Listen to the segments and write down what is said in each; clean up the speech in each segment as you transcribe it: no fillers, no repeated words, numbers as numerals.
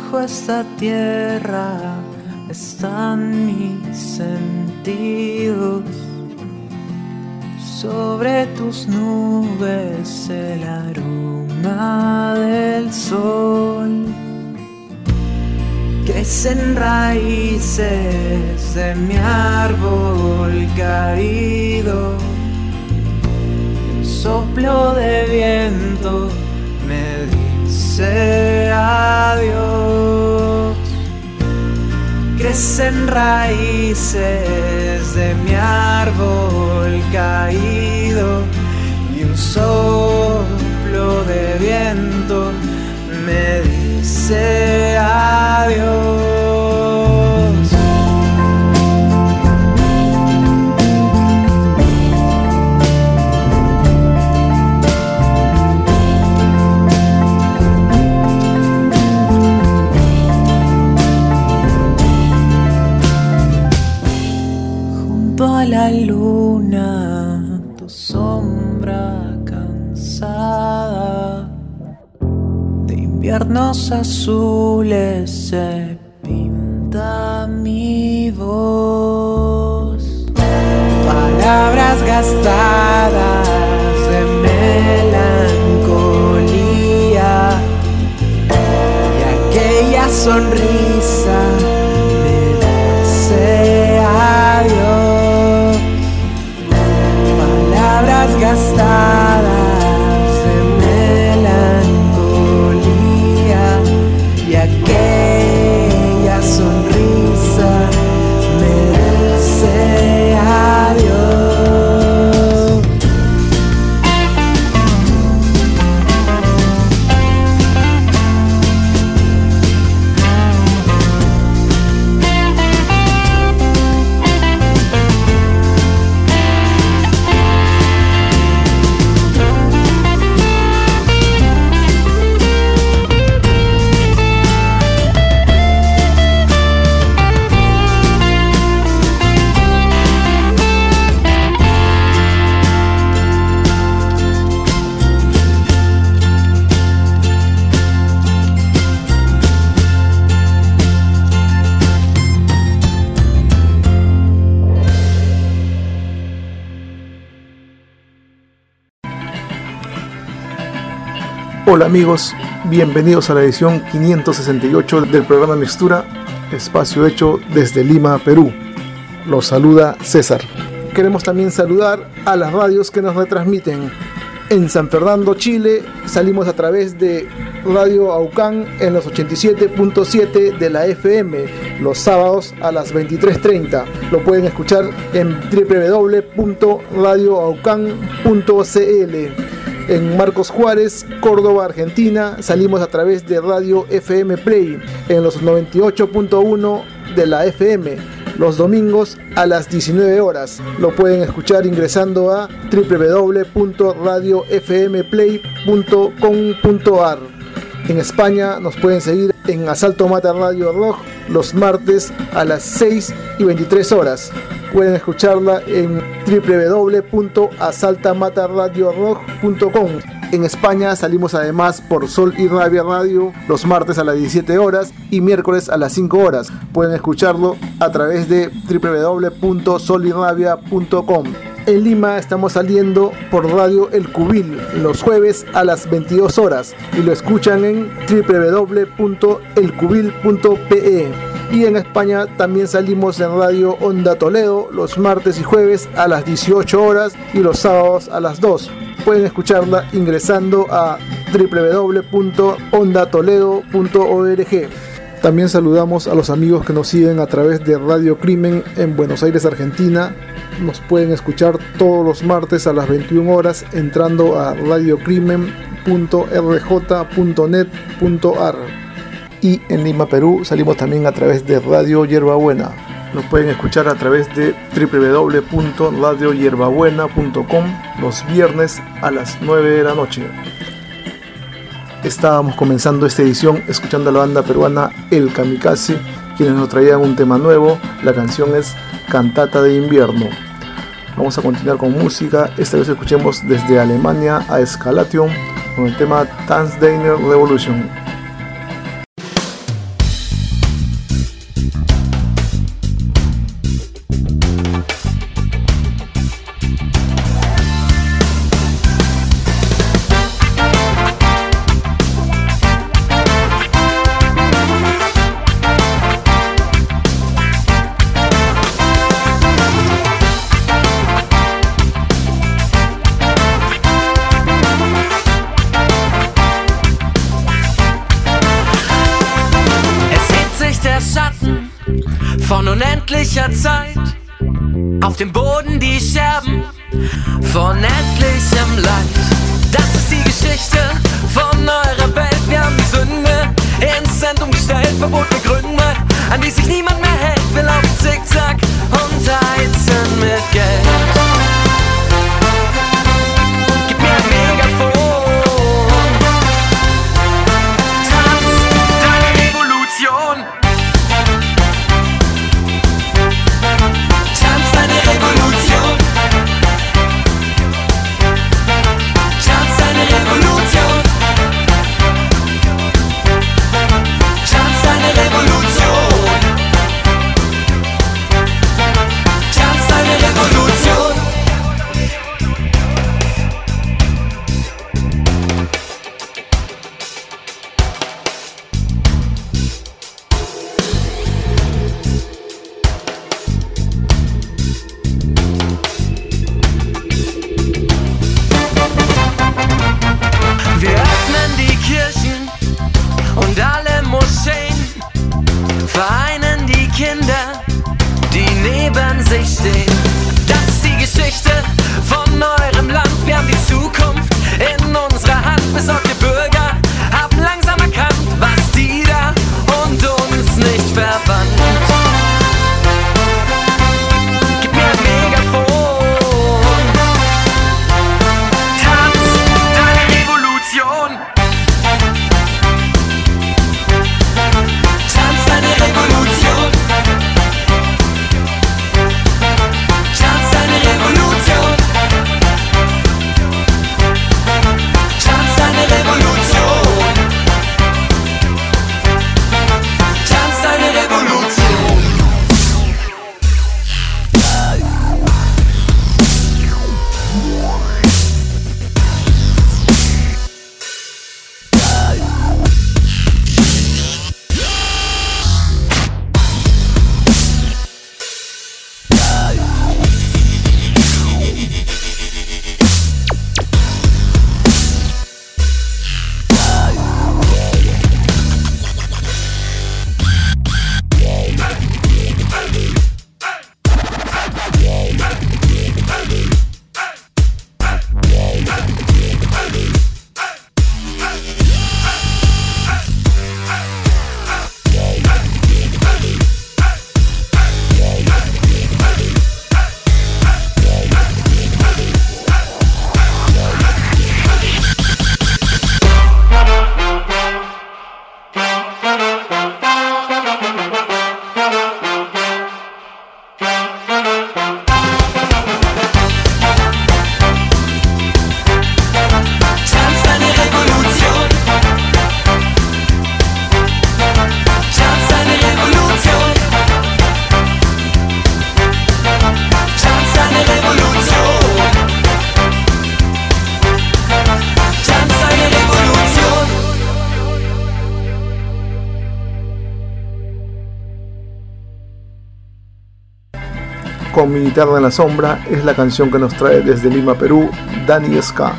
bajo esta tierra están mis sentidos. Sobre tus nubes el aroma del sol. Crecen raíces de mi árbol caído. Un soplo de viento me dice adiós. Crecen raíces de mi árbol caído y un soplo de viento me dice adiós. A la luna, tu sombra cansada de inviernos azules se pinta mi voz. Palabras gastadas de melancolía y aquella sonrisa me dice adiós. Palabras gastadas de melancolía y aquella sonrisa me dice adiós. Hola amigos, bienvenidos a la edición 568 del programa Mixtura, espacio hecho desde Lima, Perú. Los saluda César. Queremos también saludar a las radios que nos retransmiten. En San Fernando, Chile, salimos a través de Radio Aucán en los 87.7 de la FM, los sábados a las 23:30. Lo pueden escuchar en www.radioaucán.cl. En Marcos Juárez, Córdoba, Argentina, salimos a través de Radio FM Play en los 98.1 de la FM, los domingos a las 19 horas. Lo pueden escuchar ingresando a www.radiofmplay.com.ar. En España nos pueden seguir en Asalto Mata Radio Rock los martes a las 6 y 23 horas. Pueden escucharla en www.asaltamataradiorock.com. En España salimos además por Sol y Rabia Radio los martes a las 17 horas y miércoles a las 5 horas. Pueden escucharlo a través de www.solirrabia.com. En Lima estamos saliendo por Radio El Cubil los jueves a las 22 horas y lo escuchan en www.elcubil.pe. Y en España también salimos en Radio Onda Toledo los martes y jueves a las 18 horas y los sábados a las 2. Pueden escucharla ingresando a www.ondatoledo.org. También saludamos a los amigos que nos siguen a través de Radio Crimen en Buenos Aires, Argentina. Nos pueden escuchar todos los martes a las 21 horas entrando a radiocrimen.rj.net.ar. Y en Lima, Perú, salimos también a través de Radio Hierbabuena. Nos pueden escuchar a través de www.radiohierbabuena.com los viernes a las 9 de la noche. Estábamos comenzando esta edición escuchando a la banda peruana El Kamikaze, quienes nos traían un tema nuevo. La canción es Cantata de Invierno. Vamos a continuar con música. Esta vez escuchemos desde Alemania a Escalation con el tema Tanzdeiner Revolution. Schatten von unendlicher Zeit. Auf dem Boden die Scherben von endlichem Leid. Das ist die Geschichte von eurer Welt. Wir haben die Sünde ins Zentrum gestellt, verbotene Gründe, an die sich niemand mehr hält. Wir laufen zickzack und heizen mit Geld. Gib mir ein Megafon, tanz deine Revolution. Tanz deine Revolution. Tanz deine Revolution. Tanz deine Revolution. Tanz deine Revolution. Wir öffnen die Kirchen und alle Moscheen, vereinen die Kinder, die neben sich stehen. Das ist die Geschichte von eurem Land. Wir haben die Zukunft in unserer Hand. Besorgte Bürger haben langsam erkannt, was die da und uns nicht verband. Gib mir ein Megafon, tanz deine Revolution. Tanz deine Revolution. Tanz deine Revolution. Tanz deine Revolution. Tanz deine Revolution. Tanz deine Revolution. Tanz deine Revolution. Tanz deine Revolution. Tanz deine Revolution. Con mi guitarra en la sombra es la canción que nos trae desde Lima, Perú, Dani Ska.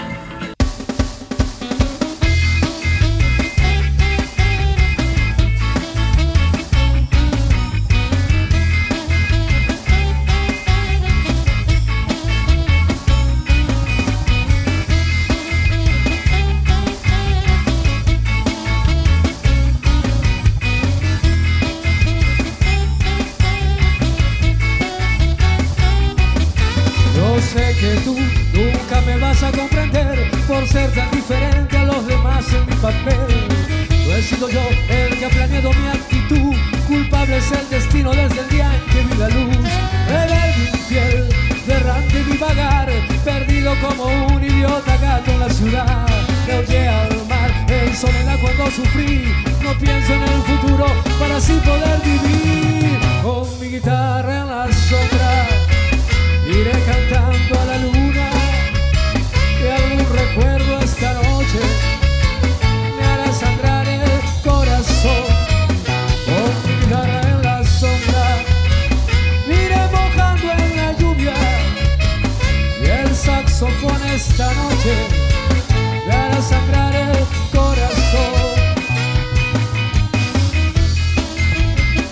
Yo sé que tú nunca me vas a comprender por ser tan diferente a los demás en mi papel. No he sido yo el que ha planeado mi actitud, culpable es el destino desde el día en que vi la luz. Rebelde, infiel, de errante y divagar, perdido como un idiota gato en la ciudad. Me ahogué al mar en soledad cuando sufrí, no pienso en el futuro para así poder vivir. Con mi guitarra en la sombra iré cantando a la luna, y algún recuerdo esta noche me hará sangrar el corazón. Con mi guitarra en la sombra iré mojando en la lluvia, y el saxofón esta noche me hará sangrar el corazón.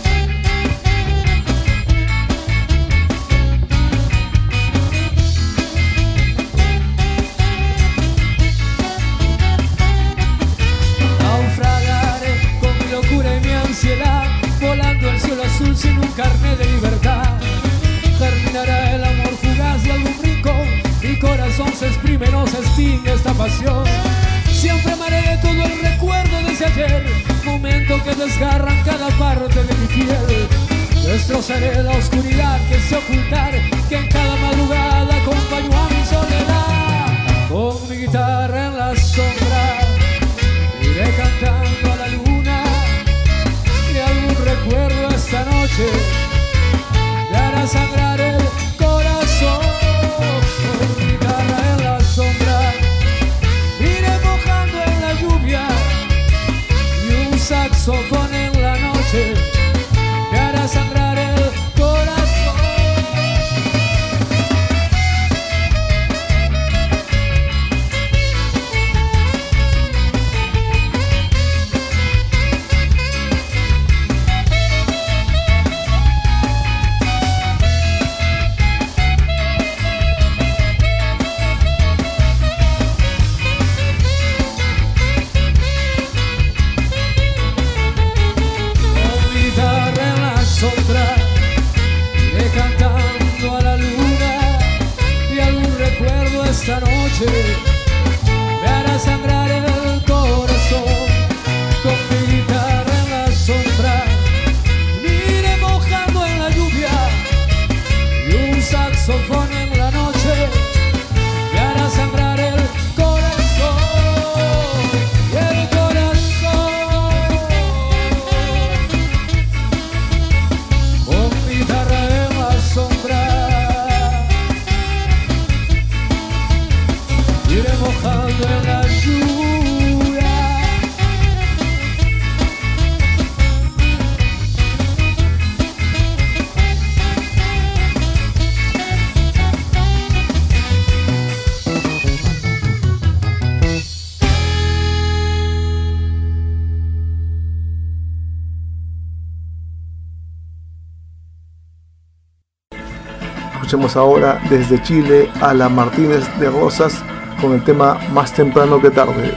carne de libertad. Germinará el amor fugaz de algún rincón. Mi corazón se exprime, no se extingue esta pasión. Siempre amaré todo el recuerdo de ese ayer, momento que desgarran cada parte de mi piel. Destrozaré la oscuridad que sé ocultar, que en cada madrugada acompañó a mi soledad. Con mi guitarra en la sombra iré cantando a la luna, y algún recuerdo esta noche me hará sangrar el corazón. Con mi guitarra en la sombra iré mojando en la lluvia, y un saxofón en la noche me hará sangrar el corazón. Esta noche me hará sangrar el corazón. Con mi guitarra en la sombra me iré mojando en la lluvia, y un saxofón en la noche me hará sangrar el corazón. El corazón. Con mi guitarra en la sombra iré mojando en la lluvia. Escuchemos ahora desde Chile a la Martínez de Rosas con el tema Más temprano que tarde.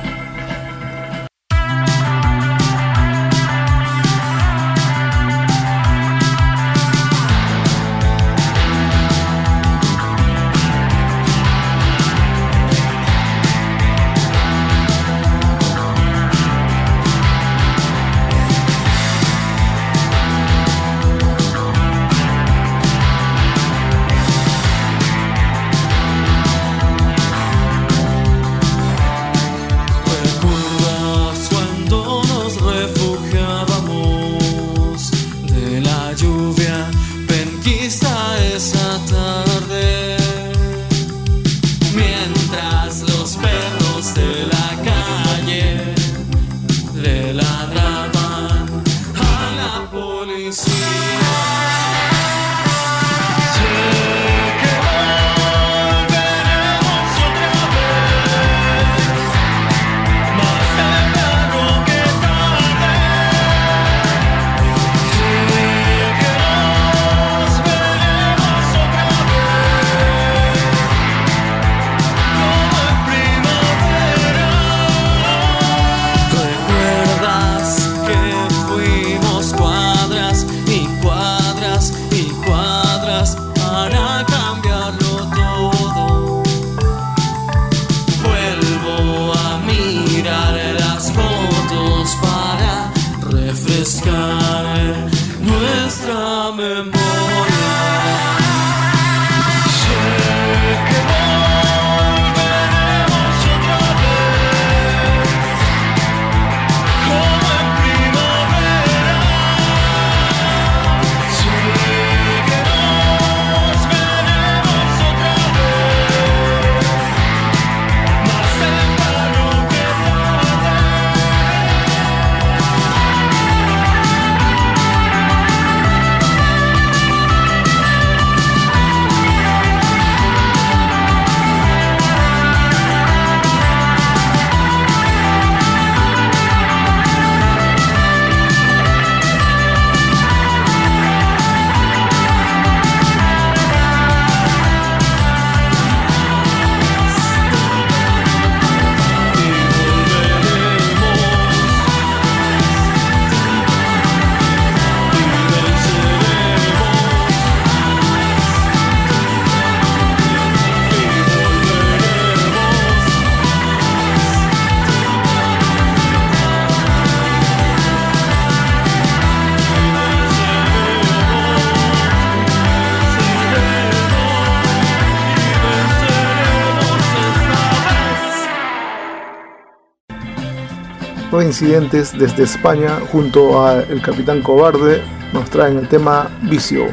Reincidentes desde España junto a El Capitán Cobarde nos traen el tema Vicio.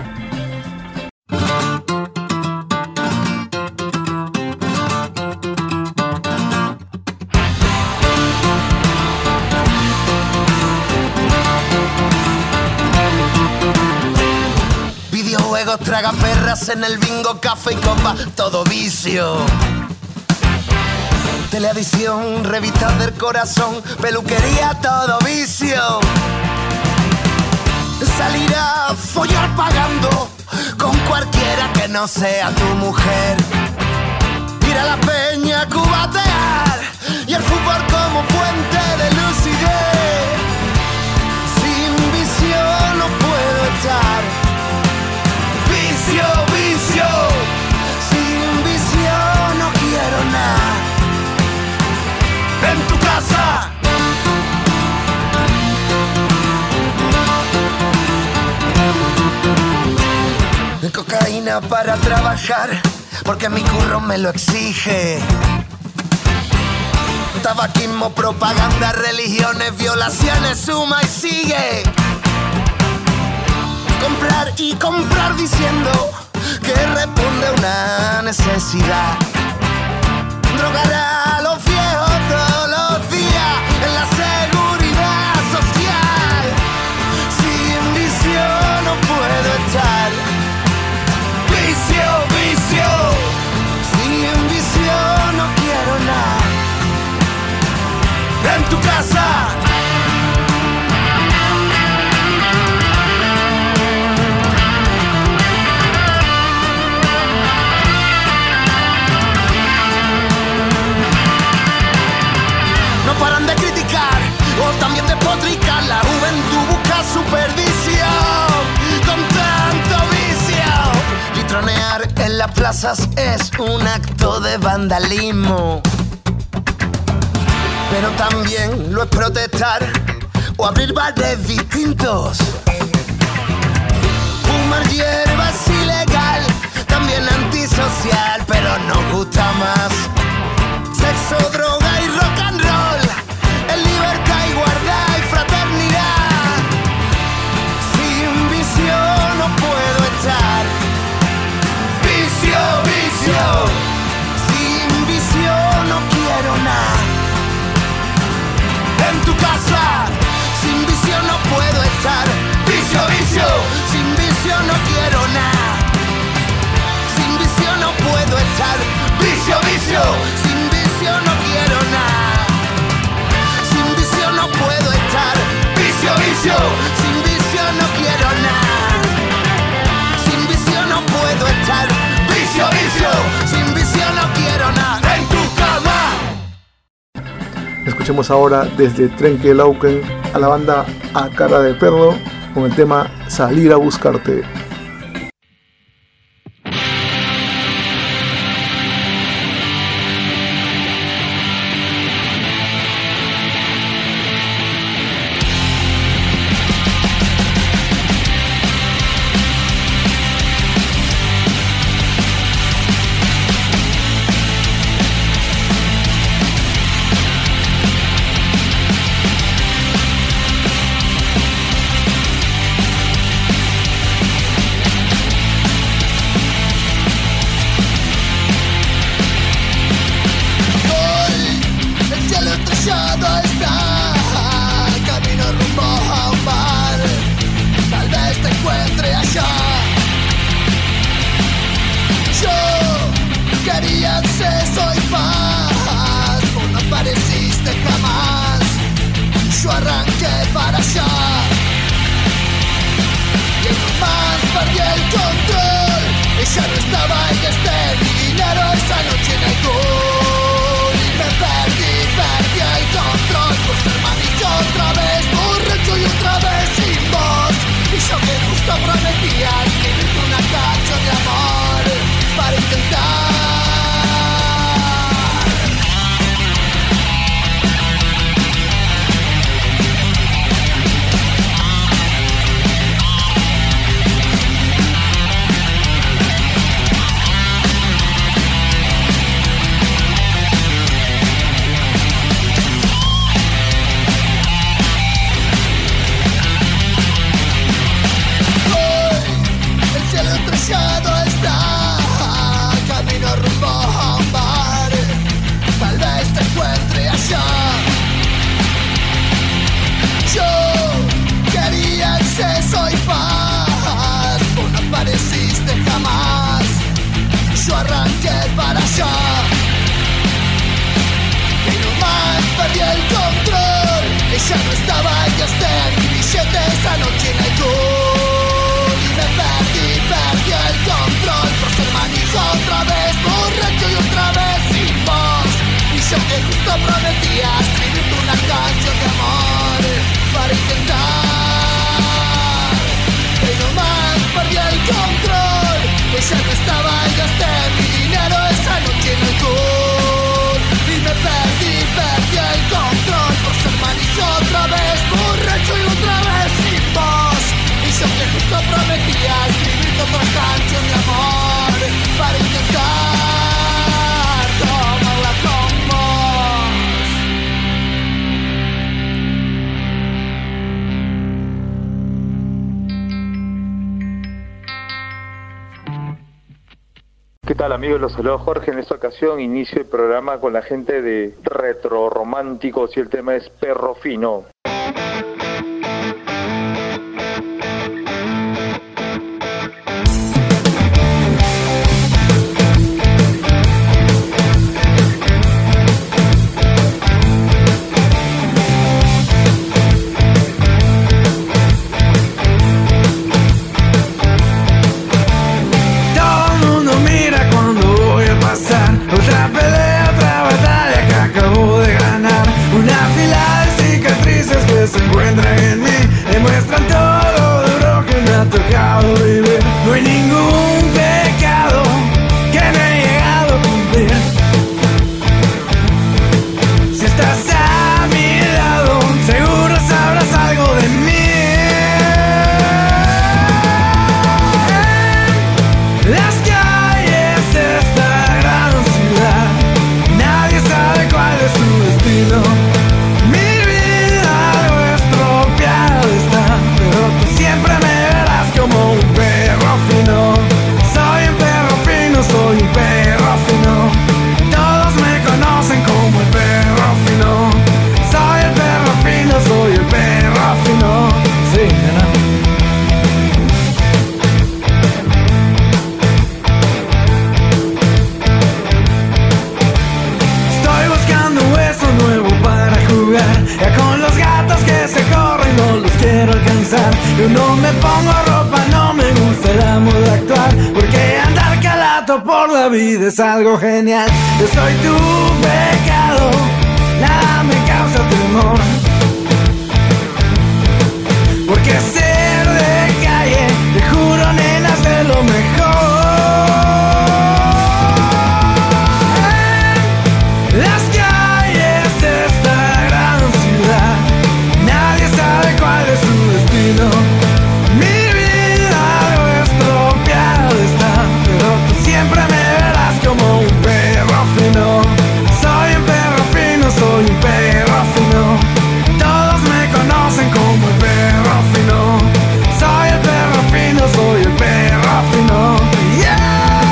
Videojuegos, tragaperras en el bingo, café y copa, todo vicio. Teleadicción, revistas del corazón, peluquería, todo vicio. Salir a follar pagando con cualquiera que no sea tu mujer. Ir a la peña, cubatear y el fútbol como fuente de lucidez. Sin vicio no puedo estar. Vicio, vicio. Sin vicio no quiero nada. En tu casa. Cocaína para trabajar, porque mi curro me lo exige. Tabaquismo, propaganda, religiones, violaciones, suma y sigue. Comprar y comprar diciendo que responde a una necesidad. Drogar a los viejos todos los días en la seguridad social. Sin vicio no puedo estar. Vicio, vicio. Sin vicio no quiero nada. En tu casa. No paran de criticar o también de potricar. La juventud busca supervisión con tanto vicio. Litronear en las plazas es un acto de vandalismo, pero también lo es protestar o abrir bares distintos. Fumar hierba es ilegal, también antisocial, pero nos gusta más. Sexo, droga y rock and roll, en libertad, igualdad y fraternidad. Sin vicio no puedo estar. Vicio, vicio. Sin vicio no quiero nada. En tu casa. Sin vicio no puedo estar. Vicio, vicio. Sin vicio no quiero nada. Sin vicio no puedo estar. Vicio, vicio. Sin vicio no quiero nada. Sin vicio no puedo estar. Vicio, vicio. Sin vicio no quiero nada. Sin vicio no puedo estar. Vicio, vicio. Sin vicio no quiero nada. En tu cama. Escuchemos ahora desde Trenquelauquen a la banda A Cara de Perro con el tema Salir a Buscarte. esa noche en alcohol y me perdí el control por ser manizo otra vez, borracho y otra vez sin voz. Y yo que justo prometía escribirte una canción de amor para intentar, pero más perdí el control. Ella no estaba y gasté mi dinero esa noche en alcohol y me perdí el control por ser manizo otra vez, borracho y otra vez sin voz. Y yo que justo prometía escribirte otra canción de amor para intentar tomarla con vos. ¿Qué tal, amigos? Los saludo Jorge. En esta ocasión inicio el programa con la gente de Retro Románticos y el tema es Perro Fino. Otra pelea, otra batalla que acabo de ganar. Una fila de cicatrices que se encuentran en mí, demuestran todo lo duro que me ha tocado vivir. No hay ningún pecado que no he llegado a cumplir. Si estás a mi lado, seguro sabrás algo de mí. Las calles de esta gran ciudad, nadie sabe cuál es su destino. Mi vida algo estropeada está, pero tú siempre me verás como un perro fino. Soy un perro fino, soy un perro fino. Todos me conocen como el perro fino. Soy el perro fino, soy el perro fino. Sí, ¿no? Ya con los gatos que se corren no los quiero alcanzar. Yo no me pongo ropa, no me gusta la moda actual, porque andar calato por la vida es algo genial. Yo soy tu pecado, nada me causa temor, porque ser de calle, te juro nena, es de lo mejor. Las calles de esta gran ciudad, nadie sabe cuál es su destino. Mi vida algo estropeada está, pero tú siempre me verás como un perro fino. Soy un perro fino, soy un perro fino. Todos me conocen como el perro fino. Soy el perro fino, soy el perro fino. Yeah.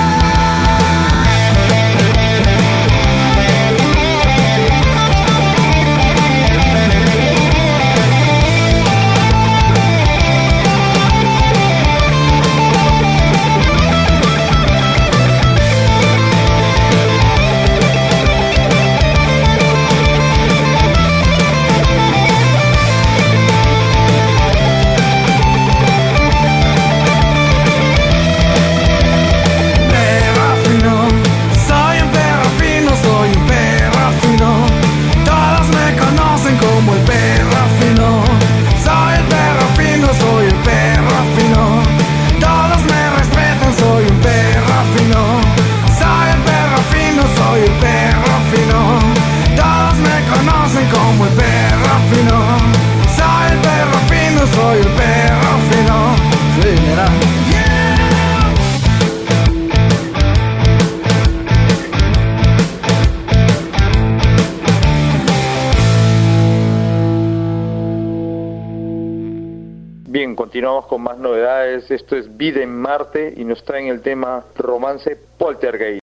Bien, continuamos con más novedades. Esto es Vida en Marte y nos traen el tema Romance Poltergeist.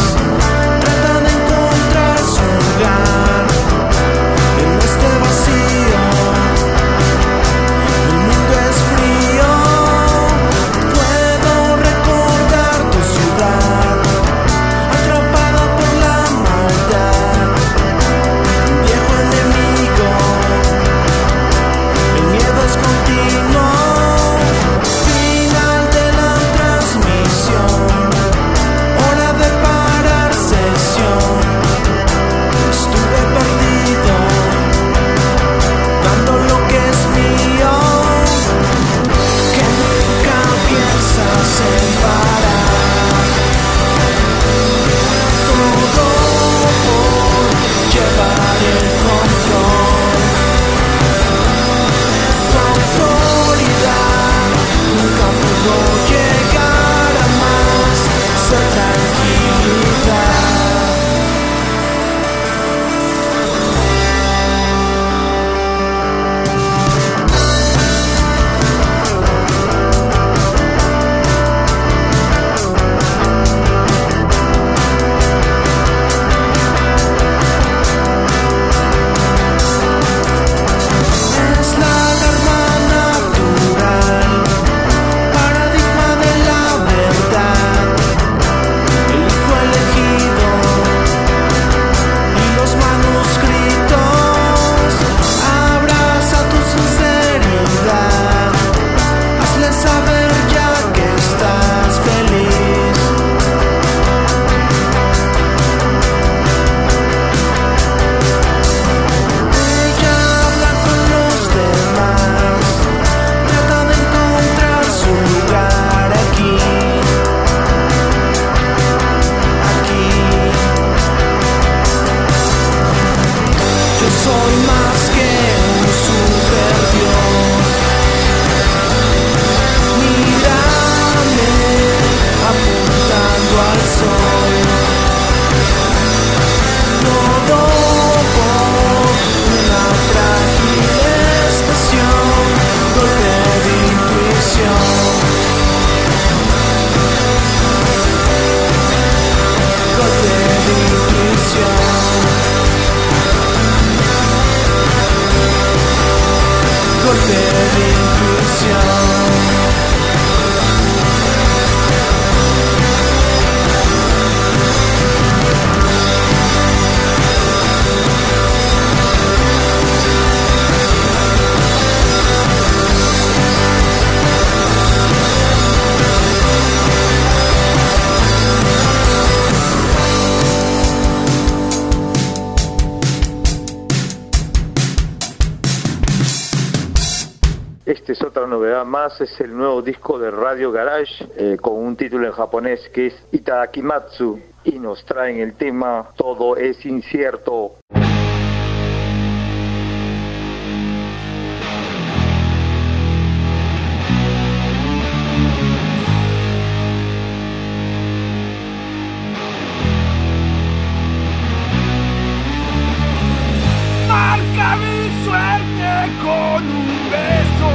Trata de encontrar su lugar en este vacío. Esta es otra novedad más, es el nuevo disco de Radio Garage con un título en japonés que es Itadakimatsu y nos traen el tema Todo es incierto. Marca mi suerte con un beso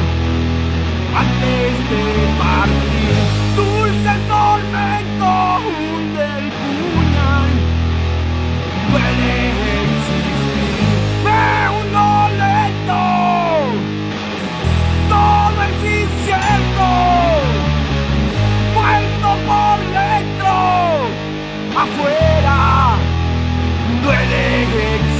antes de partir. Dulce tormento hunde el puñal, duele existir. Me hundo lento, todo es incierto, muerto por dentro, afuera duele existir.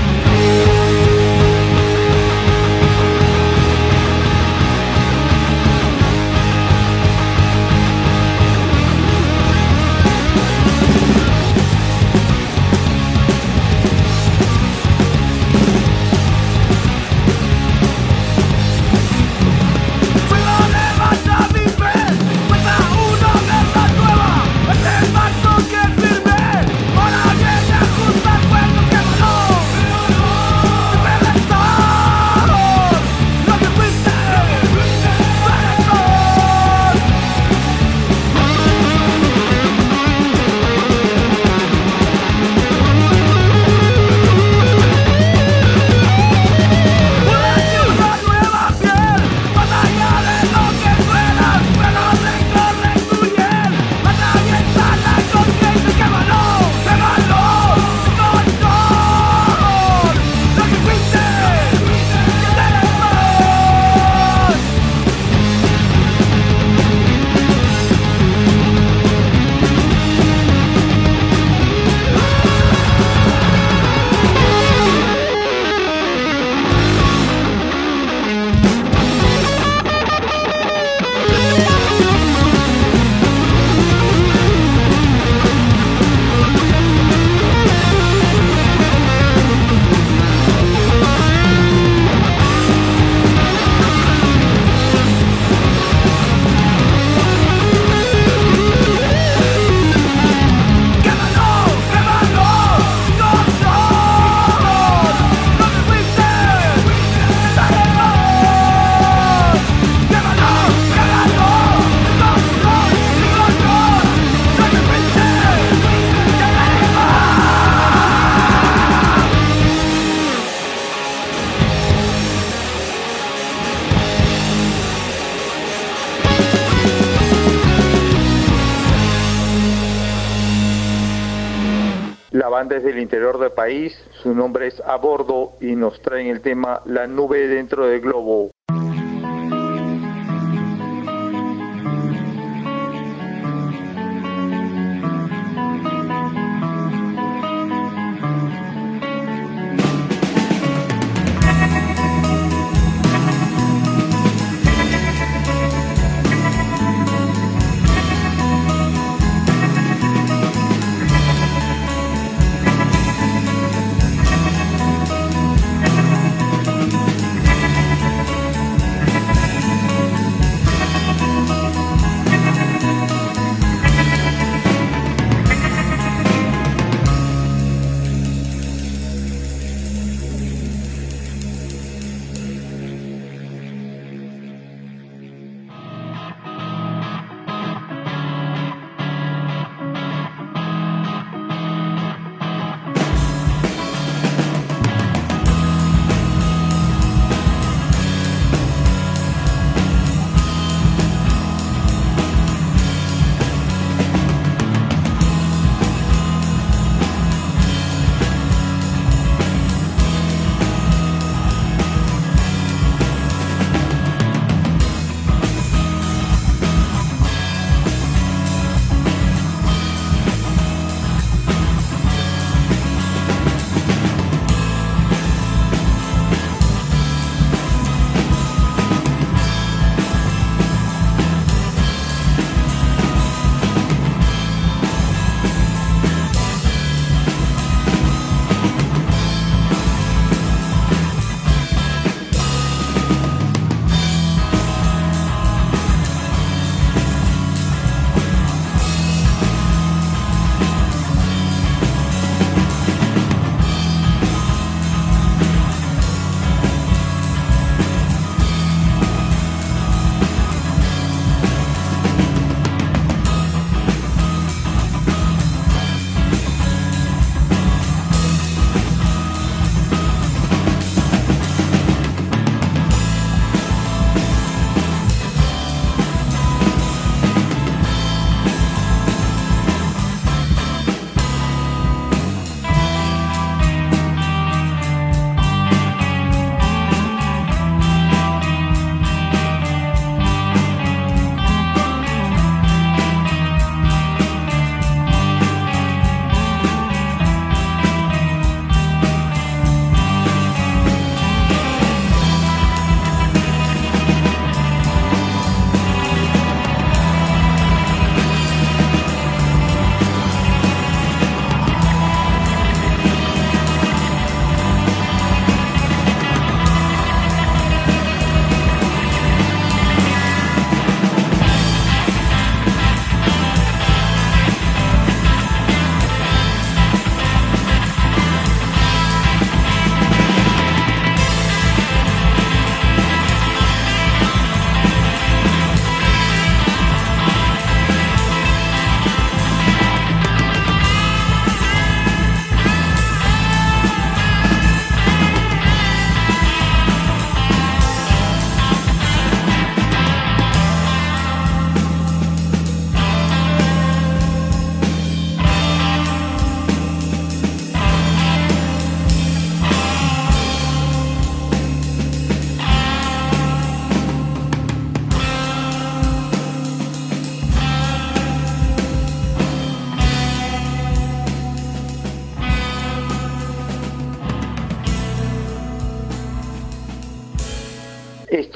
La banda es del interior del país, su nombre es A Bordo y nos traen el tema La nube dentro del globo.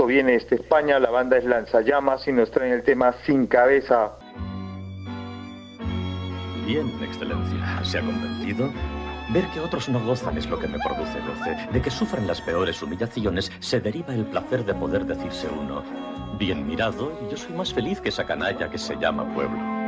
viene España, la banda es Lanzallamas y nos traen el tema Sin Cabeza. Bien, Excelencia, ¿se ha convencido? Ver que otros no gozan es lo que me produce goce. De que sufran las peores humillaciones se deriva el placer de poder decirse uno: bien mirado, yo soy más feliz que esa canalla que se llama pueblo.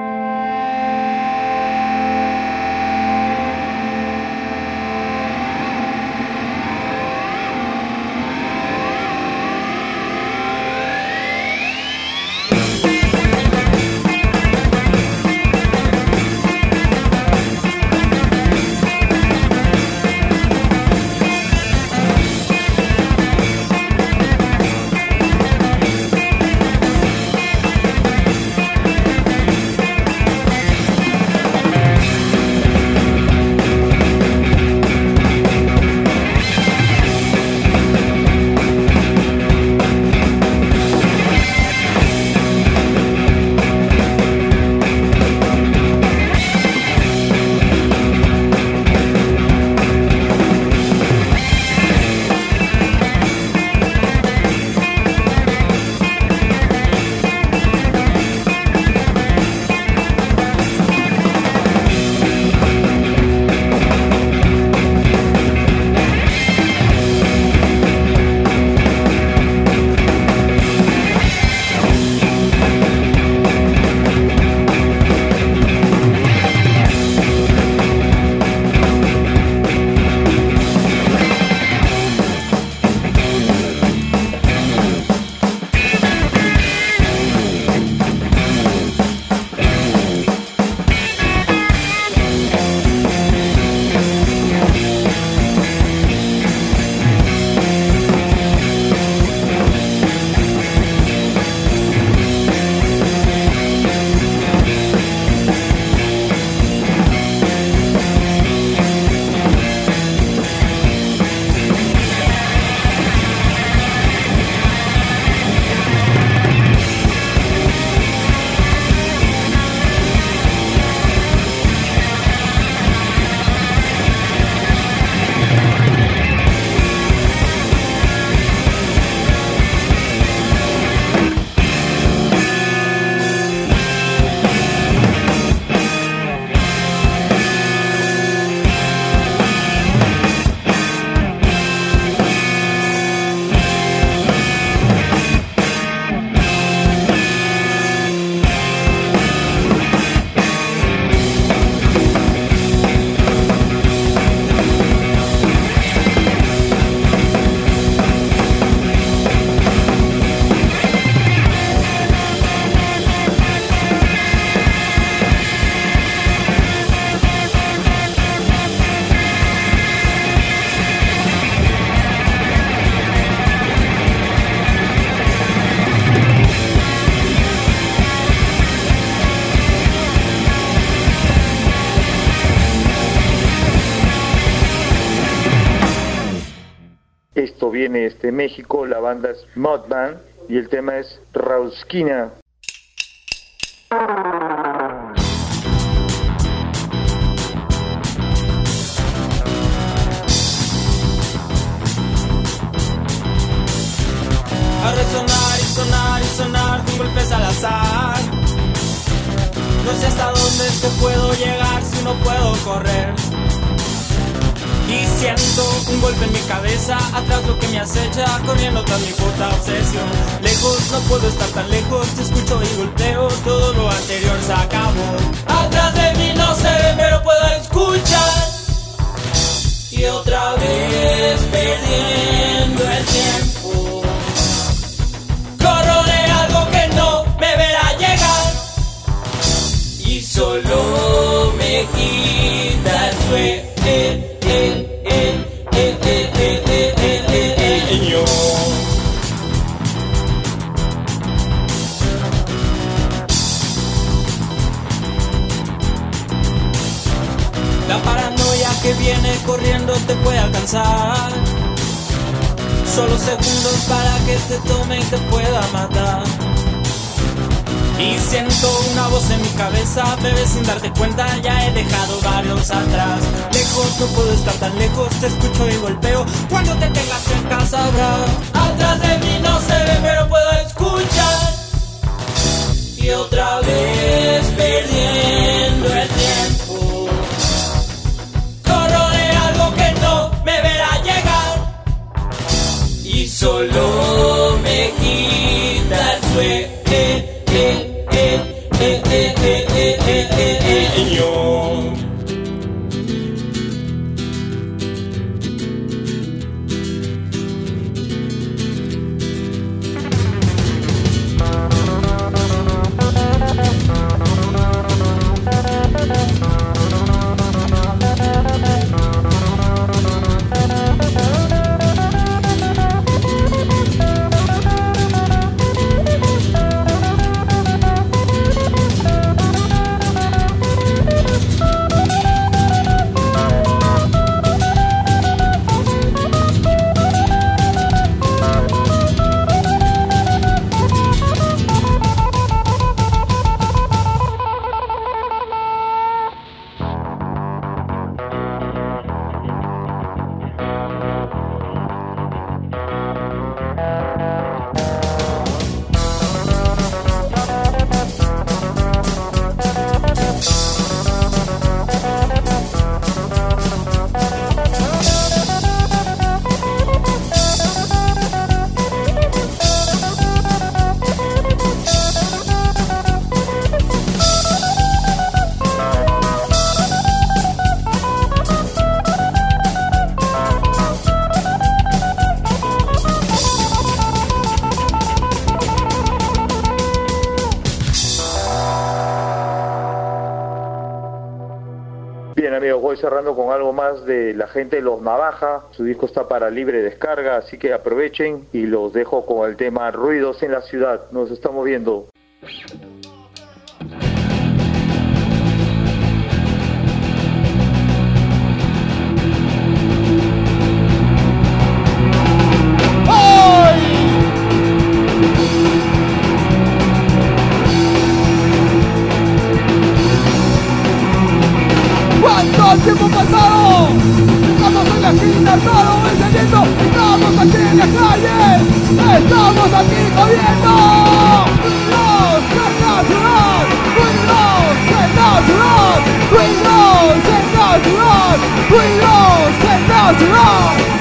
Esto viene México, la banda es Mudband y el tema es Rauskina. A resonar y sonar y sonar con golpes al azar. No sé hasta dónde es que puedo llegar si no puedo correr. Y siento un golpe en mi cabeza, atrás lo que me acecha, corriendo tras mi puta obsesión. Lejos, no puedo estar tan lejos, te escucho y golpeo, todo lo anterior se acabó. Atrás de mí no se ve, pero puedo escuchar. Y otra vez perdiendo el tiempo, corro de algo que no me verá llegar. Y solo me quita el sueño. La paranoia que viene corriendo te puede alcanzar. Solo segundos para que te tome y te pueda matar. Y siento una voz en mi cabeza, bebé, sin darte cuenta, ya he dejado varios atrás. Lejos, no puedo estar tan lejos, te escucho y golpeo. Cuando te tengas cerca sabrás. Atrás de mí no se ve, pero puedo escuchar. Y otra vez perdiendo el tiempo, corro de algo que no me verá llegar. Y solo me quita el sueño. Bien amigos, voy cerrando con algo más de la gente de Los Navaja. Su disco está para libre descarga, así que aprovechen y los dejo con el tema Ruidos en la Ciudad. Nos estamos viendo. ¿Cuánto tiempo pasado? Estamos en la esquina, todo encendiendo. Estamos aquí en la calle. Estamos aquí jodiendo. Ruidos en la ciudad. Ruidos en la ciudad. Ruidos en la ciudad. Ruidos en la ciudad.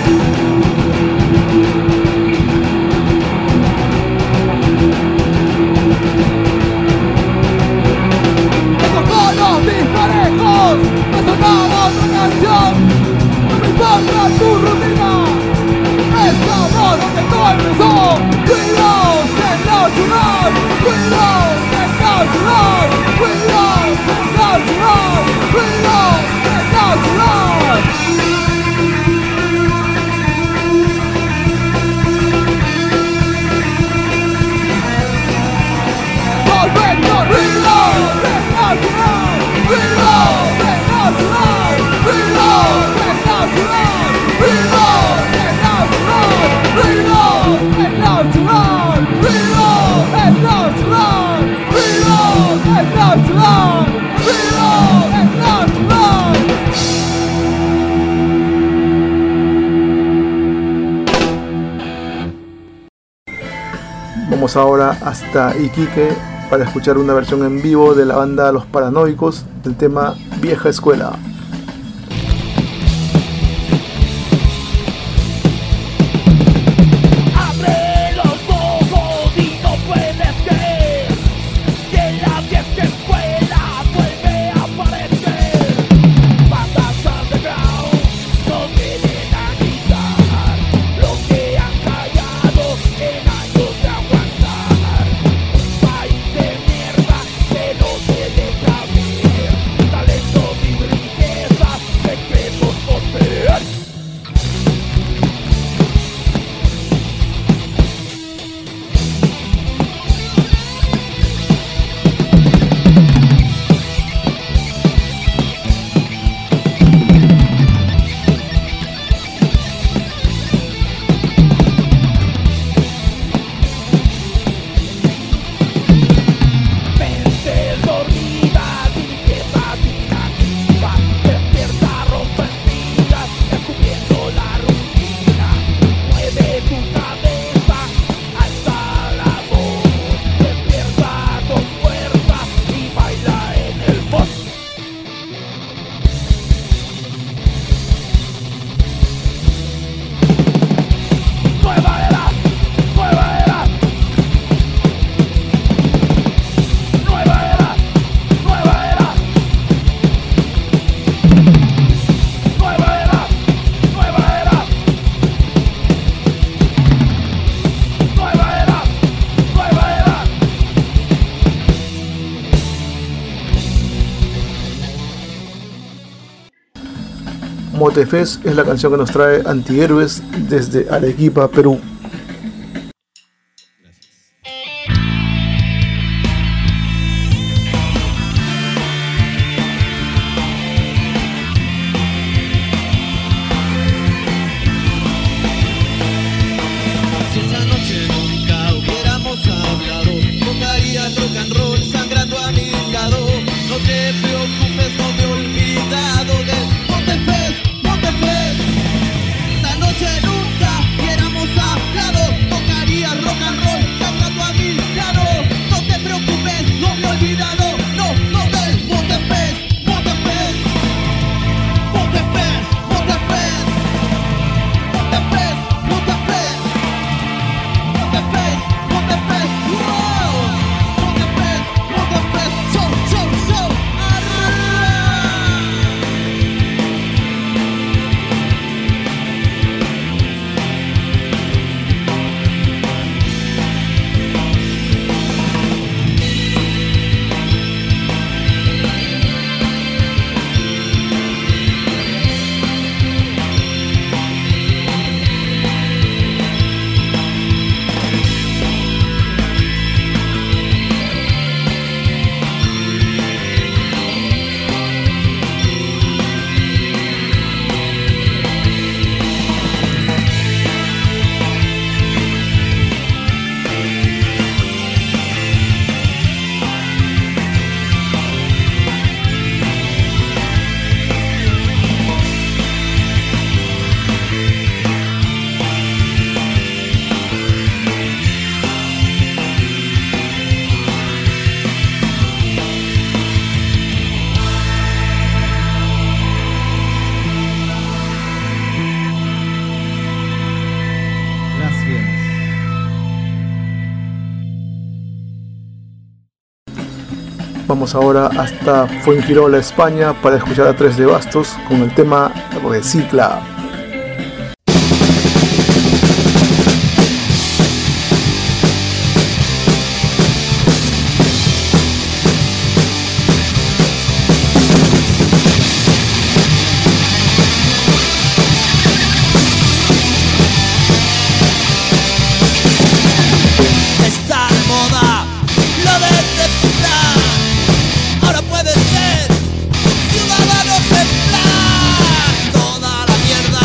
Disparejos, me sonaba otra canción. No me importa tu rutina, estamos donde todo empezó. Ruidos en la ciudad, ruidos en la ciudad, ruidos en la ciudad, ruidos en la ciudad. Perfecto, ruidos en la ciudad. Ruidos en la ciudad, ruidos en la ciudad, ruidos en la ciudad, ruidos en la ciudad, ruidos en la ciudad, ruidos en la ciudad, ruidos en la ciudad. Vamos ahora hasta Iquique para escuchar una versión en vivo de la banda Los Paranoicos del tema Vieja Escuela. Talento Motefes es la canción que nos trae Antihéroes desde Arequipa, Perú. Vamos ahora hasta Fuengirola, España, para escuchar a Tres de Bastos con el tema Recicla. Toda la mierda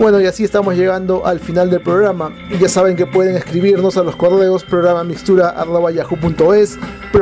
Bueno, y así estamos llegando al final del programa. Ya saben que pueden escribirnos a los correos programamixtura@yahoo.es,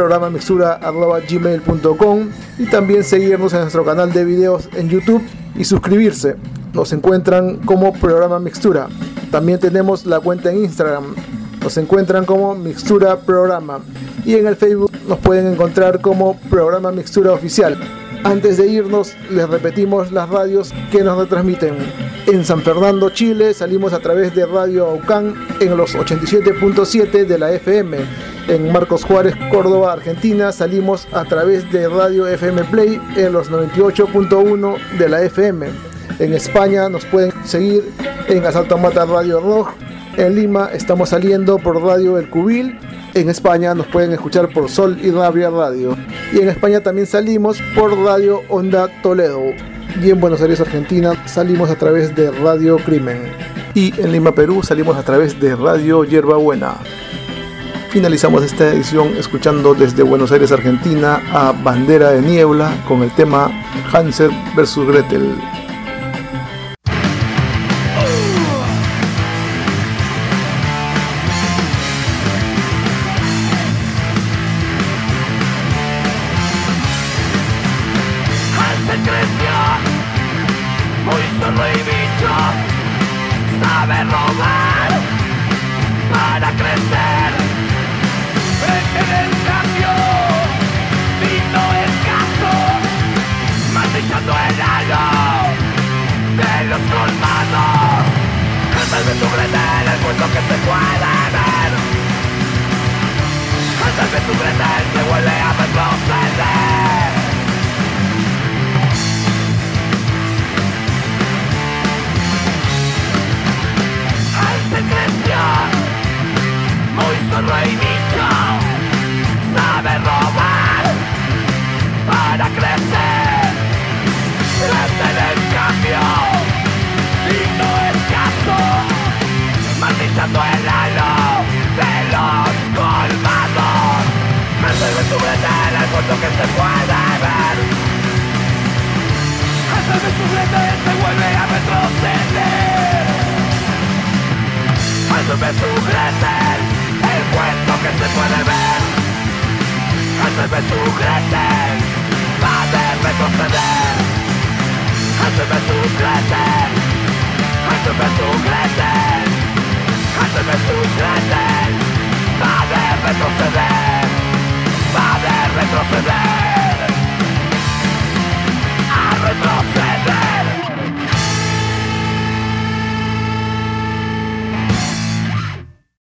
programamixtura@gmail.com, y también seguirnos en nuestro canal de videos en YouTube y suscribirse. Nos encuentran como Programa Mixtura. También tenemos la cuenta en Instagram. Nos encuentran como Mixtura Programa. Y en el Facebook nos pueden encontrar como Programa Mixtura Oficial. Antes de irnos, les repetimos las radios que nos retransmiten. En San Fernando, Chile, salimos a través de Radio Aucán en los 87.7 de la FM. En Marcos Juárez, Córdoba, Argentina, salimos a través de Radio FM Play en los 98.1 de la FM. En España nos pueden seguir en Asalto Mata Radio Rock. En Lima estamos saliendo por Radio El Cubil. En España nos pueden escuchar por Sol y Rabia Radio. Y en España también salimos por Radio Onda Toledo. Y en Buenos Aires, Argentina, salimos a través de Radio Crimen. Y en Lima, Perú, salimos a través de Radio Hierbabuena. Finalizamos esta edición escuchando desde Buenos Aires, Argentina, a Bandera de Niebla con el tema Hansel vs. Gretel. Hansel vs. Gretel.